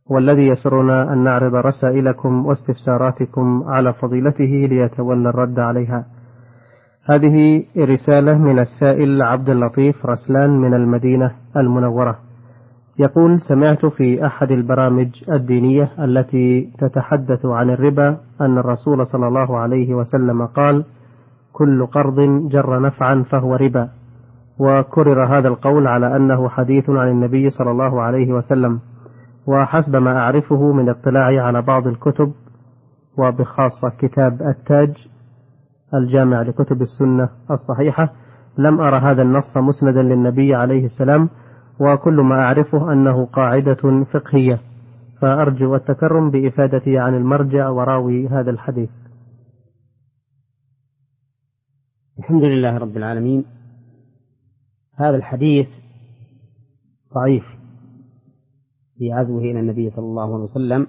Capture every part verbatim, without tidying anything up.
والذي يسرنا أن نعرض رسائلكم واستفساراتكم على فضيلته ليتولى الرد عليها. هذه رسالة من السائل عبد اللطيف رسلان من المدينة المنورة، يقول: سمعت في أحد البرامج الدينية التي تتحدث عن الربا أن الرسول صلى الله عليه وسلم قال: كل قرض جر نفعا فهو ربا، وكرر هذا القول على أنه حديث عن النبي صلى الله عليه وسلم. وحسب ما أعرفه من اطلاعي على بعض الكتب وبخاصة كتاب التاج الجامع لكتب السنة الصحيحة، لم أرى هذا النص مسندا للنبي عليه السلام، وكل ما أعرفه أنه قاعدة فقهية، فأرجو التكرم بإفادتي عن المرجع وراوي هذا الحديث. الحمد لله رب العالمين. هذا الحديث ضعيف في عزوه إلى النبي صلى الله عليه وسلم،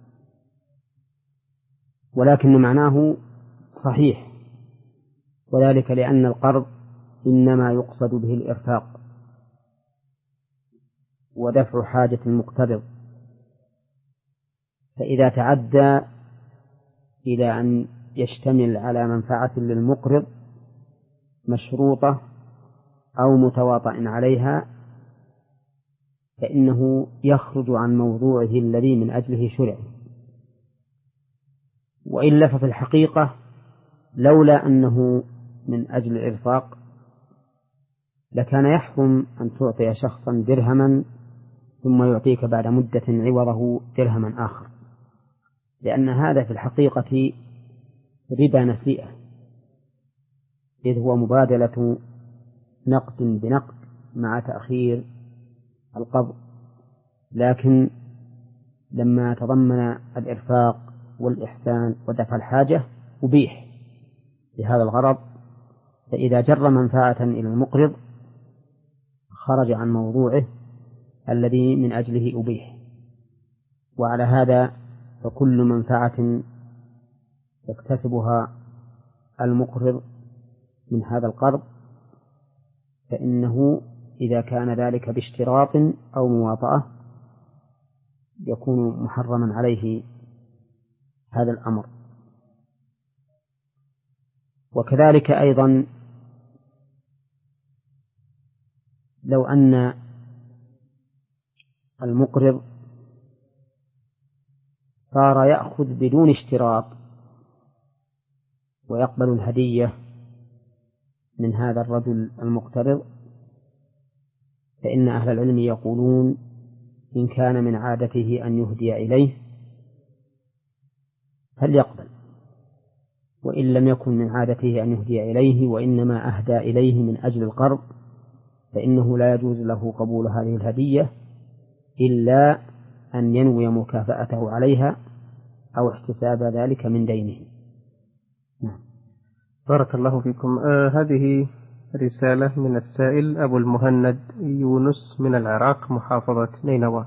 ولكن معناه صحيح، وذلك لأن القرض إنما يقصد به الإرفاق ودفع حاجة المقترض، فإذا تعدى إلى أن يشتمل على منفعة للمقرض مشروطة أو متواطئ عليها فإنه يخرج عن موضوعه الذي من أجله شرع. وإلا ففي الحقيقة لولا أنه من أجل الإرفاق لكان يحرم أن تعطي شخصا درهما ثم يعطيك بعد مدة عوضه درهما آخر، لأن هذا في الحقيقة ربا نسيئة، إذ هو مبادلة نقد بنقد مع تأخير القبض. لكن لما تضمن الإرفاق والإحسان ودفع الحاجة أبيح لهذا الغرض، فإذا جر منفعة إلى المقرض خرج عن موضوعه الذي من أجله أبيح. وعلى هذا فكل منفعة يكتسبها المقرض من هذا القرض فإنه إذا كان ذلك باشتراط أو مواطأة يكون محرما عليه هذا الأمر. وكذلك أيضا لو أن المقرض صار يأخذ بدون اشتراط ويقبل الهدية من هذا الرجل المقترض، فإن أهل العلم يقولون إن كان من عادته أن يهدي إليه فليقبل، وإن لم يكن من عادته أن يهدي إليه وإنما أهدى إليه من أجل القرض فإنه لا يجوز له قبول هذه الهدية إلا أن ينوي مكافأته عليها أو احتساب ذلك من دينه. نعم. بارك الله فيكم. آه هذه رسالة من السائل أبو المهند يونس من العراق محافظة نينوى،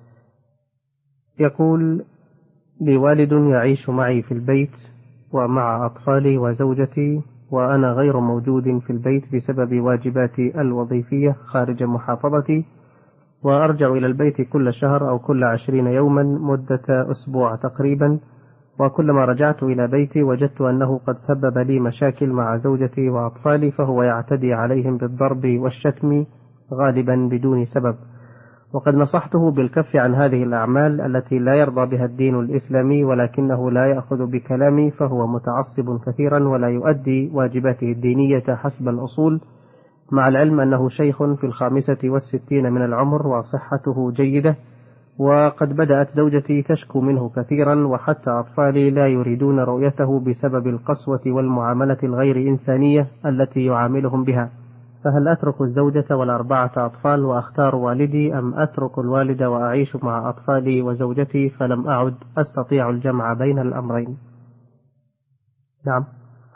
يقول: لي والد يعيش معي في البيت ومع أطفالي وزوجتي، وأنا غير موجود في البيت بسبب واجباتي الوظيفية خارج محافظتي، وأرجع إلى البيت كل شهر أو كل عشرين يوما مدة أسبوع تقريبا، وكلما رجعت إلى بيتي وجدت أنه قد سبب لي مشاكل مع زوجتي وأطفالي، فهو يعتدي عليهم بالضرب والشتم غالبا بدون سبب، وقد نصحته بالكف عن هذه الأعمال التي لا يرضى بها الدين الإسلامي، ولكنه لا يأخذ بكلامي، فهو متعصب كثيرا ولا يؤدي واجباته الدينية حسب الأصول، مع العلم أنه شيخ في الخامسة والستين من العمر وصحته جيدة، وقد بدأت زوجتي تشكو منه كثيرا، وحتى أطفالي لا يريدون رؤيته بسبب القسوة والمعاملة الغير إنسانية التي يعاملهم بها، فهل أترك الزوجة والأربعة أطفال وأختار والدي، أم أترك الوالد وأعيش مع أطفالي وزوجتي فلم أعد أستطيع الجمع بين الأمرين؟ نعم.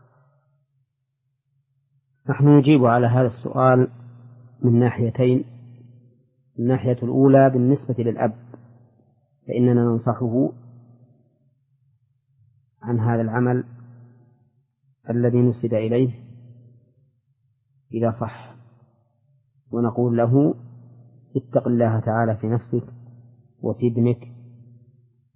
نحن نجيب على هذا السؤال من ناحيتين. الناحية الأولى بالنسبة للأب فإننا ننصحه عن هذا العمل الذي نسب إليه إذا صح، ونقول له اتق الله تعالى في نفسك وفي ابنك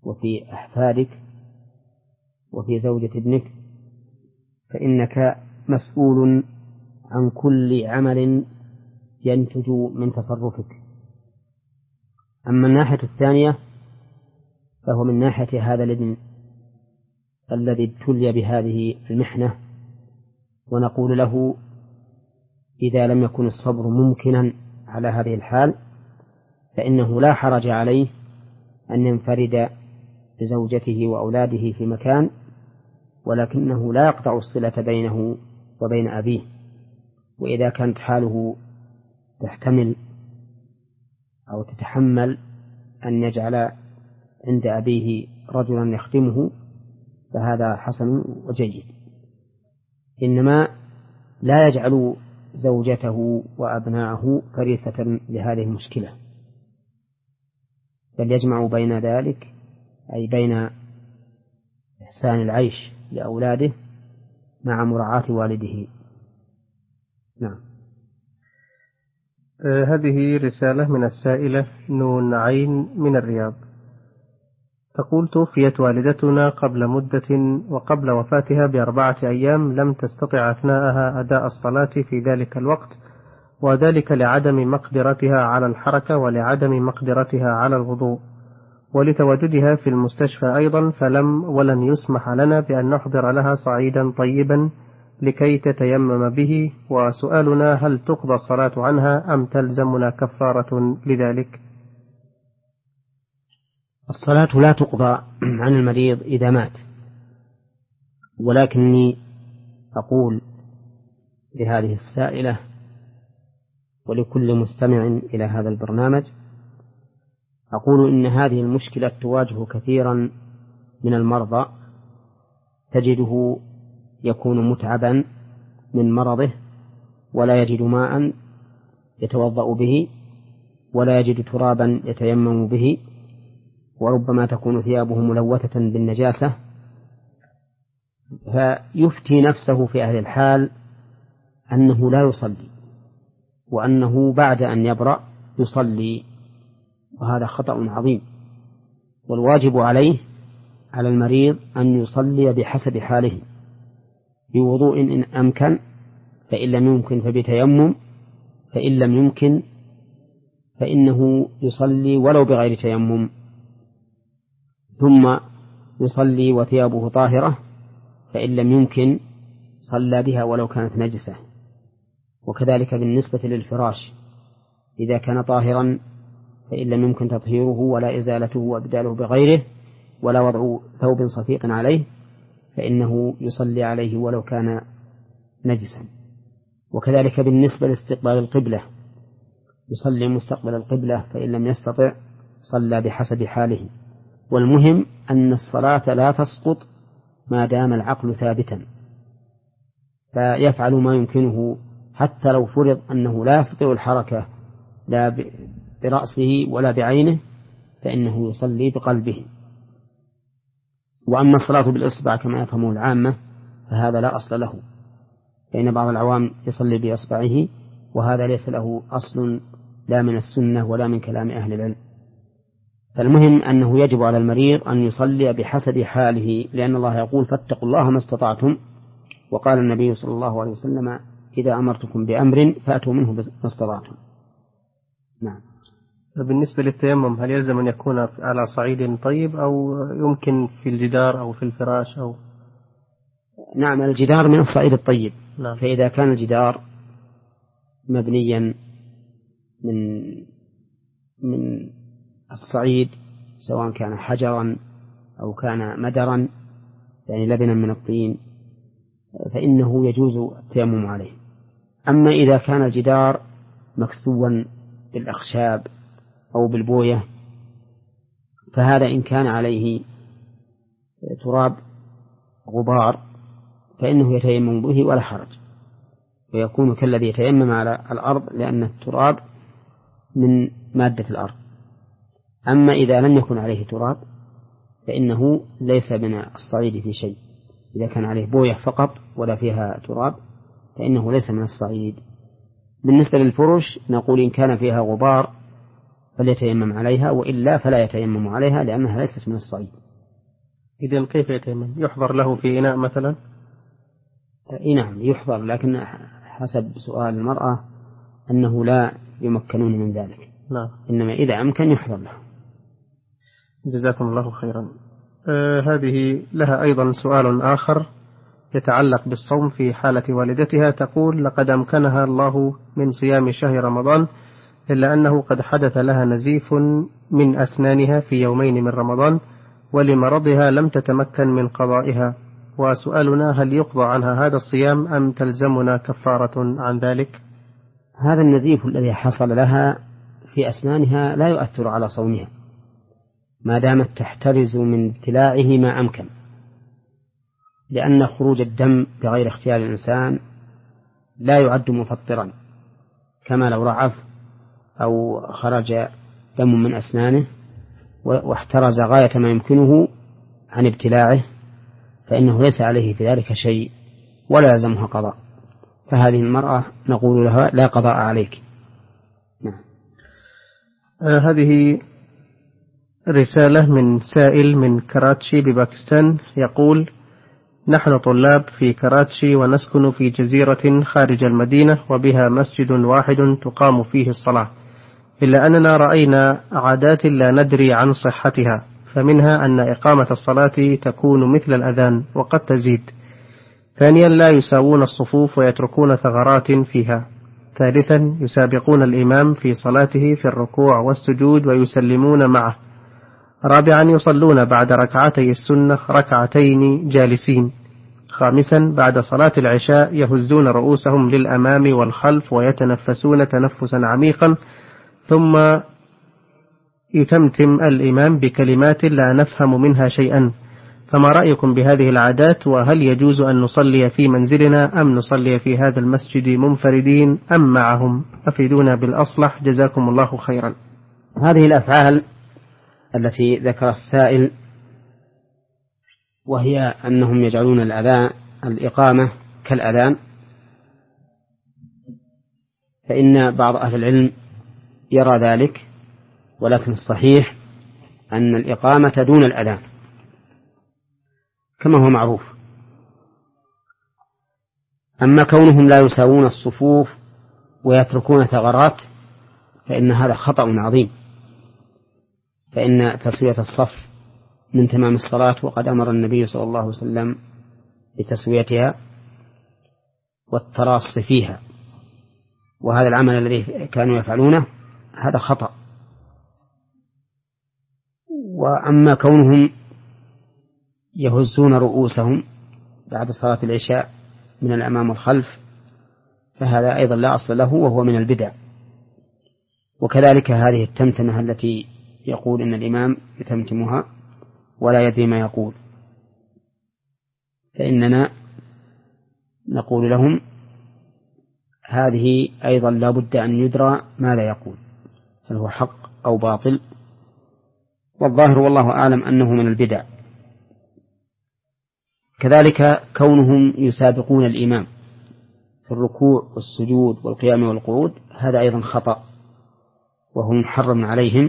وفي أحفادك وفي زوجة ابنك، فإنك مسؤول عن كل عمل ينتج من تصرفك. أما الناحية الثانية فهو من ناحية هذا الابن الذي ابتلي بهذه المحنة، ونقول له إذا لم يكن الصبر ممكنا على هذه الحال فإنه لا حرج عليه أن ينفرد بزوجته وأولاده في مكان، ولكنه لا يقطع الصلة بينه وبين أبيه. وإذا كانت حاله تحتمل أو تتحمل أن يجعل عند أبيه رجلا يخدمه فهذا حسن وجيد، إنما لا يجعل زوجته وأبناءه فريسة لهذه المشكلة، بل يجمع بين ذلك، أي بين إحسان العيش لأولاده مع مراعاة والده. نعم. آه هذه رسالة من السائلة نون عين من الرياض، تقول: توفيت والدتنا قبل مدة، وقبل وفاتها بأربعة أيام لم تستطع أثناءها أداء الصلاة في ذلك الوقت، وذلك لعدم مقدرتها على الحركة ولعدم مقدرتها على الوضوء، ولتواجدها في المستشفى أيضا، فلم ولن يسمح لنا بأن نحضر لها صعيدا طيبا لكي تتيمم به، وسؤالنا: هل تقضى الصلاة عنها أم تلزمنا كفارة لذلك؟ الصلاة لا تقضى عن المريض إذا مات، ولكني أقول لهذه السائلة ولكل مستمع إلى هذا البرنامج، أقول إن هذه المشكلة تواجه كثيرا من المرضى، تجده يكون متعبا من مرضه ولا يجد ماء يتوضأ به ولا يجد ترابا يتيمم به، وربما تكون ثيابه ملوثة بالنجاسة، فيفتي نفسه في أهل الحال أنه لا يصلي، وأنه بعد أن يبرأ يصلي، وهذا خطأ عظيم. والواجب عليه على المريض أن يصلي بحسب حاله، بوضوء إن أمكن، فإن لم يمكن فبتيمم، فإن لم يمكن فإنه يصلي ولو بغير تيمم، ثم يصلي وثيابه طاهرة، فإن لم يمكن صلى بها ولو كانت نجسة. وكذلك بالنسبة للفراش، إذا كان طاهرا فإن لم يمكن تطهيره ولا إزالته وإبداله بغيره ولا وضع ثوب صفيق عليه فإنه يصلي عليه ولو كان نجسا. وكذلك بالنسبة لاستقبال القبلة، يصلي مستقبل القبلة، فإن لم يستطع صلى بحسب حاله. والمهم أن الصلاة لا تسقط ما دام العقل ثابتا، فيفعل ما يمكنه، حتى لو فرض أنه لا يستطيع الحركة لا برأسه ولا بعينه فإنه يصلي بقلبه. وأما الصلاة بالإصبع كما يفهمه العامة فهذا لا أصل له، فإن بعض العوام يصلي بإصبعه، وهذا ليس له أصل لا من السنة ولا من كلام أهل العلم. فالمهم أنه يجب على المريض أن يصلي بحسب حاله، لأن الله يقول: فاتقوا الله ما استطعتم، وقال النبي صلى الله عليه وسلم: إذا أمرتكم بأمر فأتوا منه ما استطعتم. نعم. بالنسبة للتيمم، هل يلزم أن يكون على صعيد طيب أو يمكن في الجدار أو في الفراش أو؟ نعم، الجدار من الصعيد الطيب. نعم. فإذا كان الجدار مبنيا من من الصعيد، سواء كان حجرا أو كان مدرا يعني لبنا من الطين، فإنه يجوز التيمم عليه. أما إذا كان الجدار مكسوا بالأخشاب أو بالبوية فهذا إن كان عليه تراب غبار فإنه يتيمم به ولا حرج، ويكون كالذي يتيمم على الأرض، لأن التراب من مادة الأرض. أما إذا لم يكن عليه تراب فإنه ليس من الصعيد في شيء، إذا كان عليه بوية فقط ولا فيها تراب فإنه ليس من الصعيد. بالنسبة للفرش نقول إن كان فيها غبار فليتيمم عليها، وإلا فلا يتيمم عليها، لأنها ليست من الصعيد. إذن كيف يتيمم؟ يحضر له في إناء مثلا؟ إيه نعم يحضر، لكن حسب سؤال المرأة أنه لا يمكنون من ذلك. نعم. إنما إذا أمكن يحضر له. جزاكم الله خيرا. آه هذه لها أيضا سؤال آخر يتعلق بالصوم في حالة والدتها. تقول: لقد أمكنها الله من صيام شهر رمضان، إلا أنه قد حدث لها نزيف من أسنانها في يومين من رمضان، ولمرضها لم تتمكن من قضائها، وسؤالنا: هل يقضى عنها هذا الصيام أم تلزمنا كفارة عن ذلك؟ هذا النزيف الذي حصل لها في أسنانها لا يؤثر على صومها ما دامت تحترز من ابتلاعه ما أمكن، لأن خروج الدم بغير اختيار الإنسان لا يعد مفطرا، كما لو رعف أو خرج دم من أسنانه واحترز غاية ما يمكنه عن ابتلاعه فإنه ليس عليه في ذلك شيء ولا يلزمها قضاء. فهذه المرأة نقول لها: لا قضاء عليك. نعم. آه هذه رسالة من سائل من كراتشي بباكستان، يقول: نحن طلاب في كراتشي ونسكن في جزيرة خارج المدينة وبها مسجد واحد تقام فيه الصلاة، إلا أننا رأينا عادات لا ندري عن صحتها، فمنها أن إقامة الصلاة تكون مثل الأذان وقد تزيد. ثانيا، لا يساوون الصفوف ويتركون ثغرات فيها. ثالثا، يسابقون الإمام في صلاته في الركوع والسجود ويسلمون معه. رابعا، يصلون بعد ركعتي السنة ركعتين جالسين. خامسا، بعد صلاة العشاء يهزون رؤوسهم للأمام والخلف ويتنفسون تنفسا عميقا، ثم يتمتم الإمام بكلمات لا نفهم منها شيئا. فما رأيكم بهذه العادات؟ وهل يجوز أن نصلي في منزلنا أم نصلي في هذا المسجد منفردين أم معهم؟ أفيدونا بالأصلح، جزاكم الله خيرا. هذه الأفعال التي ذكر السائل، وهي أنهم يجعلون الأذان الإقامة كالأذان، فإن بعض أهل العلم يرى ذلك، ولكن الصحيح أن الإقامة دون الأذان كما هو معروف. أما كونهم لا يساوون الصفوف ويتركون ثغرات فإن هذا خطأ عظيم، فإن تسوية الصف من تمام الصلاة، وقد أمر النبي صلى الله عليه وسلم بتسويتها والتراص فيها، وهذا العمل الذي كانوا يفعلونه هذا خطأ. وأما كونهم يهزون رؤوسهم بعد صلاة العشاء من الأمام والخلف فهذا أيضا لا أصل له وهو من البدع. وكذلك هذه التمتمة التي يقول إن الإمام يتمتمها ولا يدري ما يقول، فإننا نقول لهم هذه أيضا لا بد أن يدرى ماذا يقول، هل هو حق أو باطل، والظاهر والله أعلم أنه من البدع. كذلك كونهم يسابقون الإمام في الركوع والسجود والقيام والقعود هذا أيضا خطأ وهو محرم عليهم،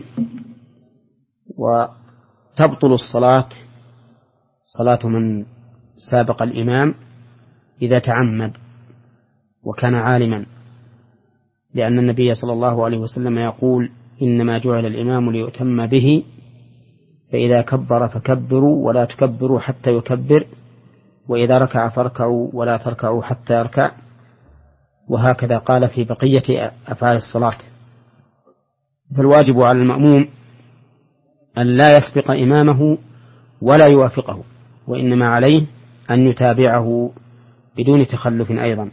وتبطل الصلاة صلاة من سابق الإمام إذا تعمد وكان عالما، لأن النبي صلى الله عليه وسلم يقول: إنما جعل الإمام ليؤتم به، فإذا كبر فكبروا ولا تكبروا حتى يكبر، وإذا ركع فاركعوا ولا تركعوا حتى يركع، وهكذا قال في بقية أفعال الصلاة. فالواجب على المأموم أن لا يسبق إمامه ولا يوافقه، وإنما عليه أن يتابعه بدون تخلف أيضا.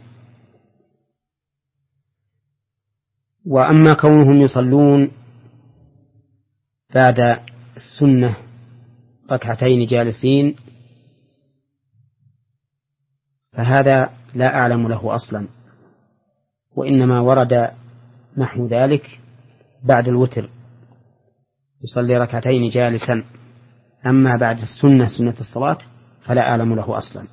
وأما كونهم يصلون بعد السنة ركعتين جالسين فهذا لا أعلم له أصلا، وإنما ورد نحو ذلك بعد الوتر يصلي ركعتين جالسا، أما بعد السنة سنة الصلاة فلا أعلم له أصلا.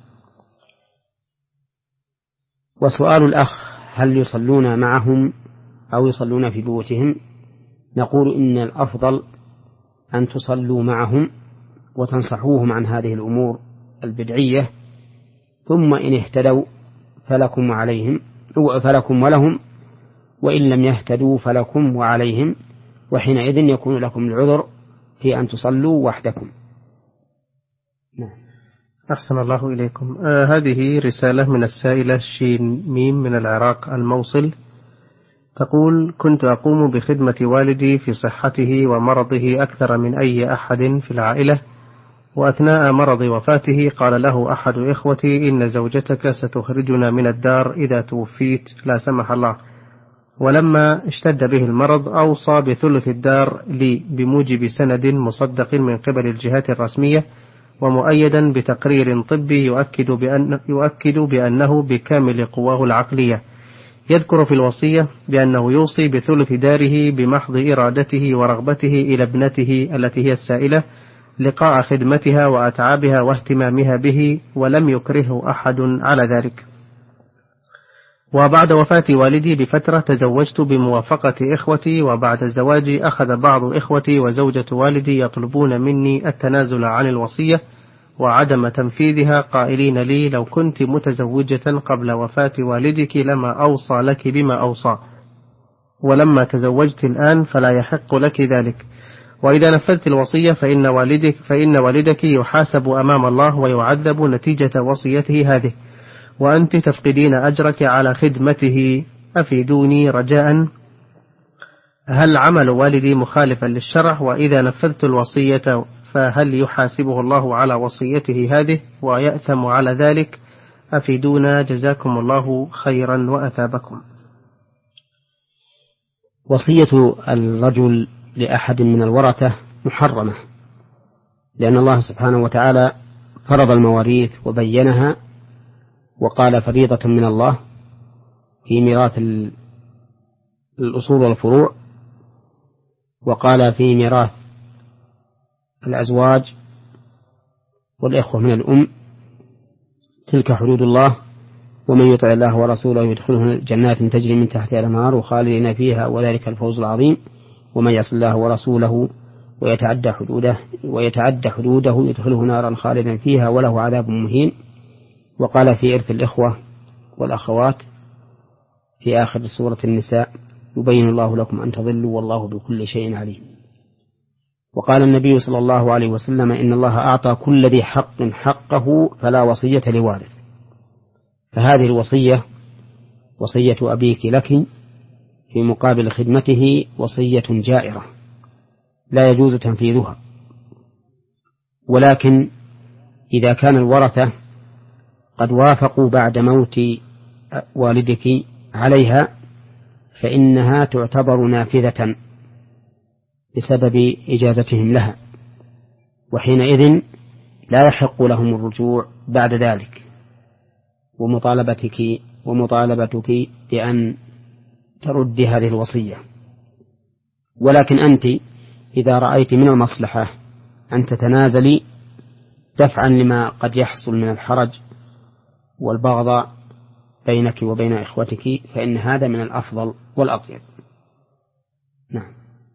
وسؤال الأخ هل يصلون معهم أو يصلون في بيوتهم؟ نقول إن الأفضل أن تصلوا معهم وتنصحوهم عن هذه الأمور البدعية، ثم إن اهتدوا فلكم وعليهم فلكم ولهم، وإن لم يهتدوا فلكم وعليهم، وحينئذ يكون لكم العذر في أن تصلوا وحدكم. نعم. أحسن الله إليكم. آه هذه رسالة من السائلة شين ميم من العراق الموصل، تقول: كنت أقوم بخدمة والدي في صحته ومرضه أكثر من أي أحد في العائلة، وأثناء مرض وفاته قال له أحد إخوتي: إن زوجتك ستخرجنا من الدار إذا توفيت لا سمح الله. ولما اشتد به المرض أوصى بثلث الدار لي بموجب سند مصدق من قبل الجهات الرسمية ومؤيدا بتقرير طبي يؤكد, بأن يؤكد بأنه بكامل قواه العقلية. يذكر في الوصية بأنه يوصي بثلث داره بمحض إرادته ورغبته إلى ابنته التي هي السائلة لقاء خدمتها وأتعابها واهتمامها به، ولم يكرهه أحد على ذلك. وبعد وفاة والدي بفترة تزوجت بموافقة إخوتي، وبعد الزواج أخذ بعض إخوتي وزوجة والدي يطلبون مني التنازل عن الوصية وعدم تنفيذها، قائلين لي: لو كنت متزوجة قبل وفاة والدك لما أوصى لك بما أوصى، ولما تزوجت الآن فلا يحق لك ذلك، وإذا نفذت الوصية فإن والدك, فإن والدك يحاسب أمام الله ويعذب نتيجة وصيته هذه، وأنت تفقدين أجرك على خدمته. أفيدوني رجاء، هل عمل والدي مخالفا للشرع؟ وإذا نفذت الوصية فهل يحاسبه الله على وصيته هذه ويأثم على ذلك؟ أفيدونا جزاكم الله خيرا وأثابكم. وصية الرجل لأحد من الورثة محرمة، لأن الله سبحانه وتعالى فرض المواريث وبينها وقال: فريضة من الله في ميراث الأصول والفروع، وقال في ميراث الأزواج والإخوة من الأم: تلك حدود الله ومن يطع الله ورسوله يدخله جنات تجري من تحتها الأنهار خالدين فيها وذلك الفوز العظيم، ومن يعص الله ورسوله ويتعدى حدوده ويتعدى حدوده يدخله نارا خالدا فيها وله عذاب مهين. وقال في إرث الإخوة والأخوات في آخر سورة النساء: يبين الله لكم أن تضلوا والله بكل شيء عليم. وقال النبي صلى الله عليه وسلم: إن الله أعطى كل ذي حق حقه فلا وصية لوارث. فهذه الوصية وصية أبيك لك في مقابل خدمته وصية جائرة لا يجوز تنفيذها، ولكن إذا كان الورثة قد وافقوا بعد موت والدك عليها فإنها تعتبر نافذة بسبب إجازتهم لها، وحينئذ لا يحق لهم الرجوع بعد ذلك، ومطالبتك ومطالبتك بأن ترد هذه الوصية. ولكن أنت إذا رأيت من المصلحة أن تتنازلي دفعا لما قد يحصل من الحرج والبغضاء بينك وبين إخوتك فإن هذا من الأفضل والأطيب. نعم.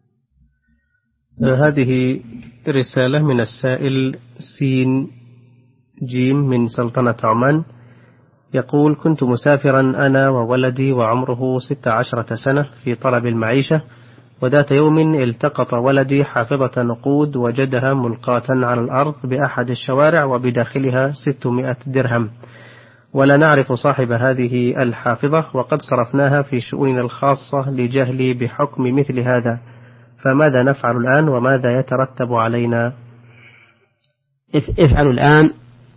هذه رسالة من السائل سين جيم من سلطنة عمان، يقول: كنت مسافرا أنا وولدي وعمره ست عشرة سنة في طلب المعيشة، وذات يوم التقط ولدي حافظة نقود وجدها ملقاة على الأرض بأحد الشوارع وبداخلها ستمائة درهم، ولا نعرف صاحب هذه الحافظة، وقد صرفناها في شؤوننا الخاصة لجهلي بحكم مثل هذا، فماذا نفعل الآن وماذا يترتب علينا؟ افعلوا الآن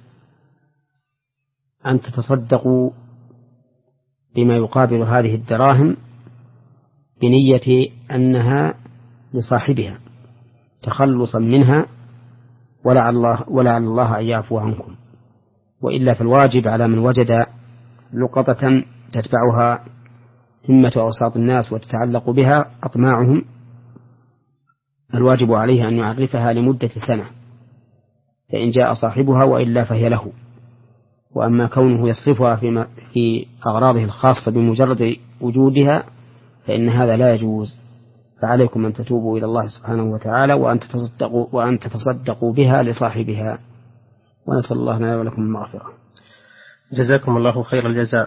أن تتصدقوا بما يقابل هذه الدراهم بنية أنها لصاحبها تخلصا منها، ولعل الله, ولعل الله أن يعفو عنكم، وإلا فالواجب على من وجد لقطة تتبعها همة أوساط الناس وتتعلق بها أطماعهم، الواجب عليه أن يعرفها لمدة سنة، فإن جاء صاحبها وإلا فهي له. وأما كونه يصرفها في, في أغراضه الخاصة بمجرد وجودها فإن هذا لا يجوز، فعليكم أن تتوبوا إلى الله سبحانه وتعالى وأن تتصدقوا, وأن تتصدقوا بها لصاحبها، ونسأل الله لنا ولكم المغفرة. جزاكم الله خير الجزاء.